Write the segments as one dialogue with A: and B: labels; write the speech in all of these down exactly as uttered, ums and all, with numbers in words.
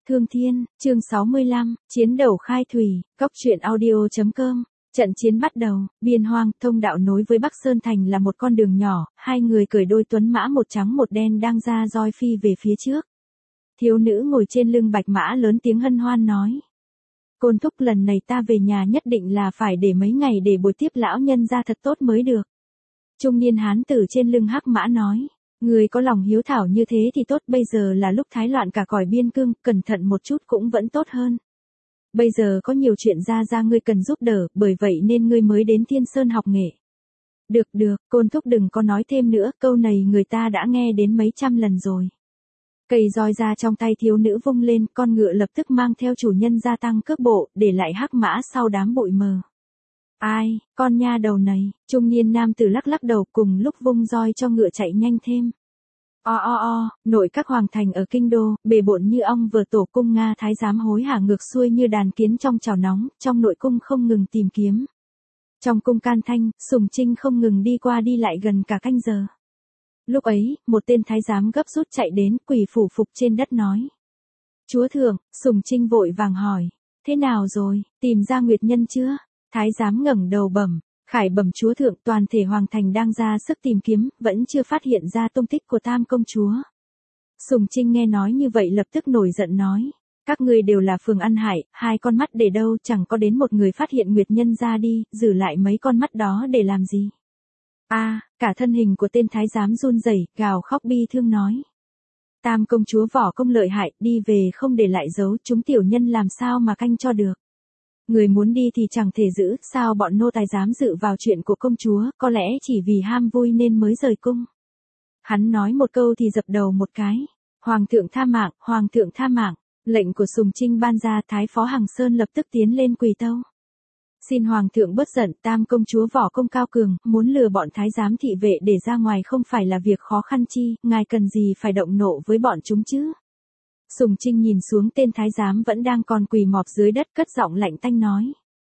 A: Thương Thiên, chương sáu mươi lăm, chiến đầu khai thủy, cốc truyện audio chấm com. Trận chiến bắt đầu, biên hoang, thông đạo nối với Bắc Sơn Thành là một con đường nhỏ, hai người cởi đôi tuấn mã một trắng một đen đang ra roi phi về phía trước. Thiếu nữ ngồi trên lưng bạch mã lớn tiếng hân hoan nói. Côn thúc, lần này ta về nhà nhất định là phải để mấy ngày để bồi tiếp lão nhân ra thật tốt mới được. Trung niên hán tử trên lưng hắc mã nói. Người có lòng hiếu thảo như thế thì tốt, bây giờ là lúc thái loạn cả cõi biên cương, cẩn thận một chút cũng vẫn tốt hơn. Bây giờ có nhiều chuyện ra ra ngươi cần giúp đỡ, bởi vậy nên ngươi mới đến Thiên Sơn học nghệ. Được được, Côn thúc đừng có nói thêm nữa, câu này người ta đã nghe đến mấy trăm lần rồi. Cây roi ra trong tay thiếu nữ vung lên, con ngựa lập tức mang theo chủ nhân gia tăng cước bộ, để lại hắc mã sau đám bụi mờ. Ai, con nha đầu này, trung niên nam tử lắc lắc đầu, cùng lúc vung roi cho ngựa chạy nhanh thêm. O o o, nội các hoàng thành ở kinh đô, bề bộn như ong vừa tổ cung Nga thái giám hối hả ngược xuôi như đàn kiến trong chảo nóng, trong nội cung không ngừng tìm kiếm. Trong cung can thanh, Sùng Trinh không ngừng đi qua đi lại gần cả canh giờ. Lúc ấy, một tên thái giám gấp rút chạy đến, quỳ phủ phục trên đất nói. Chúa thượng, Sùng Trinh vội vàng hỏi, thế nào rồi, tìm ra nguyệt nhân chưa? Thái giám ngẩng đầu bẩm, khải bẩm chúa thượng, toàn thể hoàng thành đang ra sức tìm kiếm, vẫn chưa phát hiện ra tung tích của tam công chúa. Sùng Trinh nghe nói như vậy lập tức nổi giận nói, các ngươi đều là phường ăn hại, hai con mắt để đâu, chẳng có đến một người phát hiện nguyệt nhân ra đi, giữ lại mấy con mắt đó để làm gì? A, à, cả thân hình của tên thái giám run rẩy, gào khóc bi thương nói. Tam công chúa võ công lợi hại, đi về không để lại dấu, chúng tiểu nhân làm sao mà canh cho được. Người muốn đi thì chẳng thể giữ, sao bọn nô tài dám dự vào chuyện của công chúa, có lẽ chỉ vì ham vui nên mới rời cung. Hắn nói một câu thì dập đầu một cái. Hoàng thượng tha mạng, hoàng thượng tha mạng. Lệnh của Sùng Trinh ban ra, thái phó Hằng Sơn lập tức tiến lên quỳ tâu. Xin hoàng thượng bớt giận, tam công chúa võ công cao cường, muốn lừa bọn thái giám thị vệ để ra ngoài không phải là việc khó khăn chi, ngài cần gì phải động nộ với bọn chúng chứ. Sùng Trinh nhìn xuống tên thái giám vẫn đang còn quỳ mọp dưới đất, cất giọng lạnh tanh nói.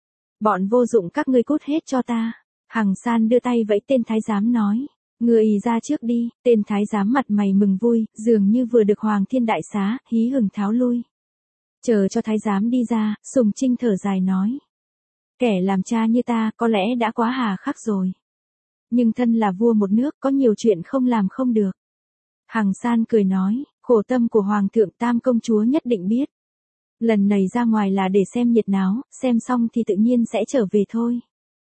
A: Bọn vô dụng, các ngươi cút hết cho ta. Hằng San đưa tay vẫy tên thái giám nói. Người ra trước đi, tên thái giám mặt mày mừng vui, dường như vừa được hoàng thiên đại xá, hí hửng tháo lui. Chờ cho thái giám đi ra, Sùng Trinh thở dài nói. Kẻ làm cha như ta có lẽ đã quá hà khắc rồi. Nhưng thân là vua một nước, có nhiều chuyện không làm không được. Hằng San cười nói, khổ tâm của hoàng thượng tam công chúa nhất định biết. Lần này ra ngoài là để xem nhiệt náo, xem xong thì tự nhiên sẽ trở về thôi.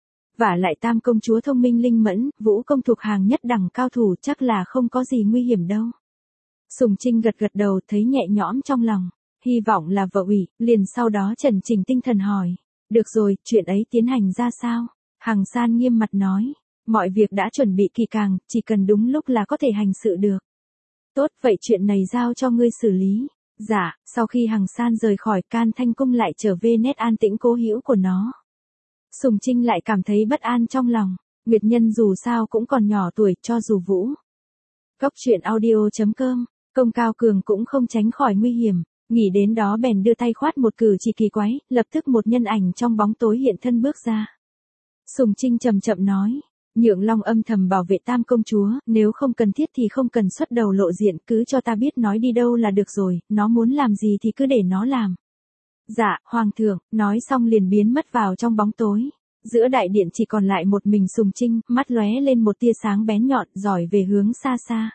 A: Vả lại tam công chúa thông minh linh mẫn, vũ công thuộc hàng nhất đẳng cao thủ, chắc là không có gì nguy hiểm đâu. Sùng Trinh gật gật đầu, thấy nhẹ nhõm trong lòng, hy vọng là vợ ủy, liền sau đó trần trình tinh thần hỏi. Được rồi, chuyện ấy tiến hành ra sao? Hằng San nghiêm mặt nói, mọi việc đã chuẩn bị kỳ càng, chỉ cần đúng lúc là có thể hành sự được. Tốt, vậy chuyện này giao cho ngươi xử lý. Dạ, sau khi Hằng San rời khỏi, can thanh cung lại trở về nét an tĩnh cố hữu của nó. Sùng Trinh lại cảm thấy bất an trong lòng, nguyệt nhân dù sao cũng còn nhỏ tuổi, cho dù vũ. Cốc truyện audio chấm com, công cao cường cũng không tránh khỏi nguy hiểm, nghĩ đến đó bèn đưa tay khoát một cử chỉ kỳ quái, lập tức một nhân ảnh trong bóng tối hiện thân bước ra. Sùng Trinh chậm chậm nói. Nhượng Long âm thầm bảo vệ tam công chúa, nếu không cần thiết thì không cần xuất đầu lộ diện, cứ cho ta biết nói đi đâu là được rồi, nó muốn làm gì thì cứ để nó làm. Dạ, hoàng thượng, nói xong liền biến mất vào trong bóng tối. Giữa đại điện chỉ còn lại một mình Sùng Trinh, mắt lóe lên một tia sáng bén nhọn, giỏi về hướng xa xa.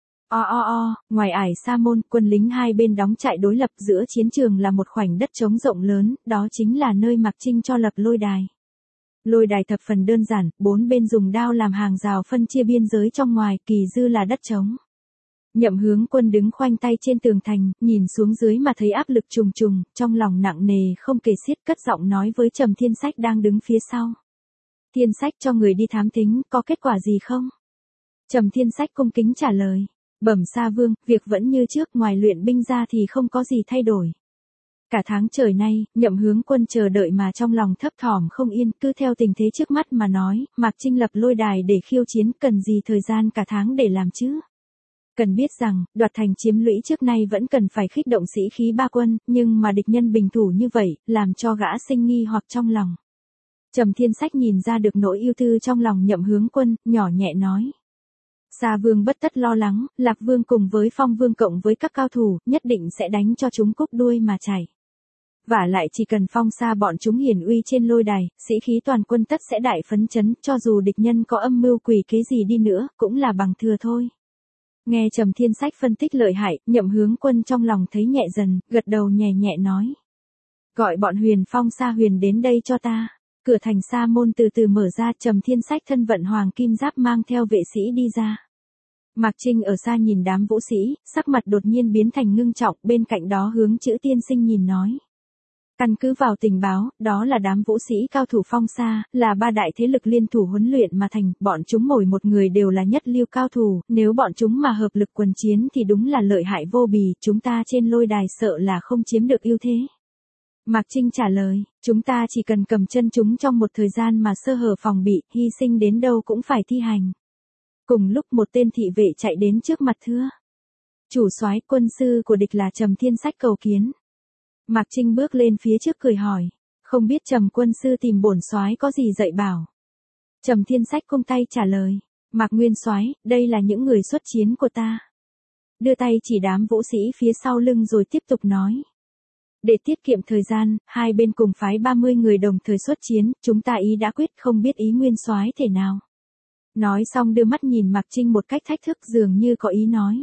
A: O o o, ngoài ải sa môn, quân lính hai bên đóng trại đối lập, giữa chiến trường là một khoảnh đất trống rộng lớn, đó chính là nơi Mạc Trinh cho lập lôi đài. Lôi đài thập phần đơn giản, bốn bên dùng đao làm hàng rào phân chia biên giới trong ngoài, kỳ dư là đất trống. Nhậm Hướng Quân đứng khoanh tay trên tường thành, nhìn xuống dưới mà thấy áp lực trùng trùng, trong lòng nặng nề không kể xiết, cất giọng nói với Trầm Thiên Sách đang đứng phía sau. Thiên Sách cho người đi thám thính, có kết quả gì không? Trầm Thiên Sách cung kính trả lời. Bẩm Sa Vương, việc vẫn như trước, ngoài luyện binh ra thì không có gì thay đổi. Cả tháng trời nay, Nhậm Hướng Quân chờ đợi mà trong lòng thấp thỏm không yên, cứ theo tình thế trước mắt mà nói, Mạc Trinh lập lôi đài để khiêu chiến, cần gì thời gian cả tháng để làm chứ? Cần biết rằng, đoạt thành chiếm lũy trước nay vẫn cần phải khích động sĩ khí ba quân, nhưng mà địch nhân bình thủ như vậy, làm cho gã sinh nghi hoặc trong lòng. Trầm Thiên Sách nhìn ra được nỗi yêu tư trong lòng Nhậm Hướng Quân, nhỏ nhẹ nói. Sa Vương bất tất lo lắng, Lạc Vương cùng với Phong Vương cộng với các cao thủ, nhất định sẽ đánh cho chúng cúp đuôi mà chảy. Vả lại chỉ cần phong sa bọn chúng hiển uy trên lôi đài, sĩ khí toàn quân tất sẽ đại phấn chấn, cho dù địch nhân có âm mưu quỷ kế gì đi nữa, cũng là bằng thừa thôi. Nghe Trầm Thiên Sách phân tích lợi hại, Nhậm Hướng Quân trong lòng thấy nhẹ dần, gật đầu nhẹ nhẹ nói. Gọi bọn Huyền Phong Sa Huyền đến đây cho ta. Cửa thành Sa môn từ từ mở ra, Trầm Thiên Sách thân vận hoàng kim giáp mang theo vệ sĩ đi ra. Mạc Trinh ở xa nhìn đám vũ sĩ, sắc mặt đột nhiên biến thành ngưng trọng, bên cạnh đó hướng Chữ Tiên Sinh nhìn nói. Căn cứ vào tình báo, đó là đám vũ sĩ cao thủ Phong Sa, là ba đại thế lực liên thủ huấn luyện mà thành, bọn chúng mỗi một người đều là nhất lưu cao thủ, nếu bọn chúng mà hợp lực quần chiến thì đúng là lợi hại vô bì, chúng ta trên lôi đài sợ là không chiếm được ưu thế. Mạc Trinh trả lời, chúng ta chỉ cần cầm chân chúng trong một thời gian mà sơ hở phòng bị, hy sinh đến đâu cũng phải thi hành. Cùng lúc một tên thị vệ chạy đến trước mặt thưa. Chủ soái, quân sư của địch là Trầm Thiên Sách cầu kiến. Mạc Trinh bước lên phía trước cười hỏi, không biết Trầm quân sư tìm bổn soái có gì dạy bảo. Trầm Thiên Sách cung tay trả lời, Mạc Nguyên soái, đây là những người xuất chiến của ta. Đưa tay chỉ đám vũ sĩ phía sau lưng rồi tiếp tục nói. Để tiết kiệm thời gian, hai bên cùng phái ba mươi người đồng thời xuất chiến, chúng ta ý đã quyết, không biết ý Nguyên soái thể nào. Nói xong đưa mắt nhìn Mạc Trinh một cách thách thức, dường như có ý nói.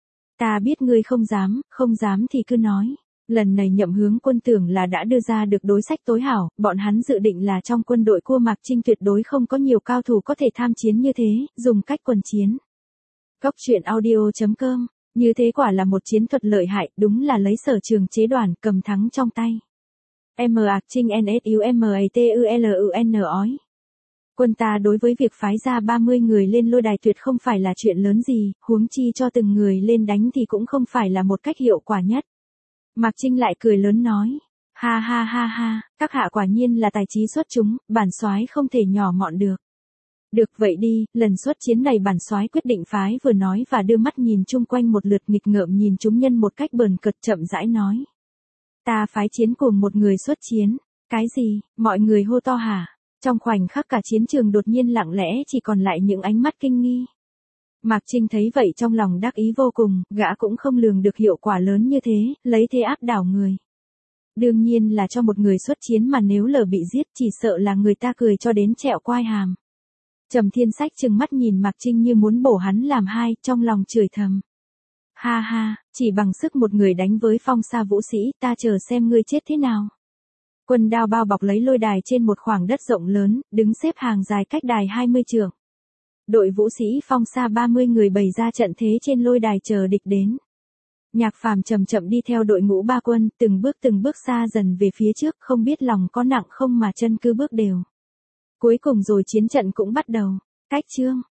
A: Ta biết ngươi không dám, không dám thì cứ nói. Lần này Nhậm Hướng Quân tưởng là đã đưa ra được đối sách tối hảo, bọn hắn dự định là trong quân đội của Mạc Trinh tuyệt đối không có nhiều cao thủ có thể tham chiến như thế, dùng cách quần chiến. Góc truyện audio chấm com, như thế quả là một chiến thuật lợi hại, đúng là lấy sở trường chế đoàn, cầm thắng trong tay. M Ạc Trinh N S U M A T U L U N ói. Quân ta đối với việc phái ra ba mươi người lên lôi đài tuyệt không phải là chuyện lớn gì, huống chi cho từng người lên đánh thì cũng không phải là một cách hiệu quả nhất. Mạc Trinh lại cười lớn nói, ha ha ha ha, các hạ quả nhiên là tài trí xuất chúng, bản soái không thể nhỏ mọn được. Được vậy đi, lần xuất chiến này bản soái quyết định phái, vừa nói và đưa mắt nhìn chung quanh một lượt nghịch ngợm nhìn chúng nhân một cách bờn cợt, chậm rãi nói. Ta phái chiến cùng một người xuất chiến, cái gì, mọi người hô to hả? Trong khoảnh khắc cả chiến trường đột nhiên lặng lẽ chỉ còn lại những ánh mắt kinh nghi. Mạc Trinh thấy vậy trong lòng đắc ý vô cùng, gã cũng không lường được hiệu quả lớn như thế, lấy thế áp đảo người. Đương nhiên là cho một người xuất chiến mà nếu lỡ bị giết chỉ sợ là người ta cười cho đến trẹo quai hàm. Trầm Thiên Sách trừng mắt nhìn Mạc Trinh như muốn bổ hắn làm hai, trong lòng chửi thầm. Ha ha, chỉ bằng sức một người đánh với Phong Sa vũ sĩ, ta chờ xem ngươi chết thế nào. Quân đao bao bọc lấy lôi đài trên một khoảng đất rộng lớn, đứng xếp hàng dài cách đài hai mươi trượng. Đội vũ sĩ Phong Sa ba mươi người bày ra trận thế trên lôi đài chờ địch đến. Nhạc Phàm chậm chậm đi theo đội ngũ ba quân, từng bước từng bước xa dần về phía trước, không biết lòng có nặng không mà chân cứ bước đều. Cuối cùng rồi chiến trận cũng bắt đầu. Cách chương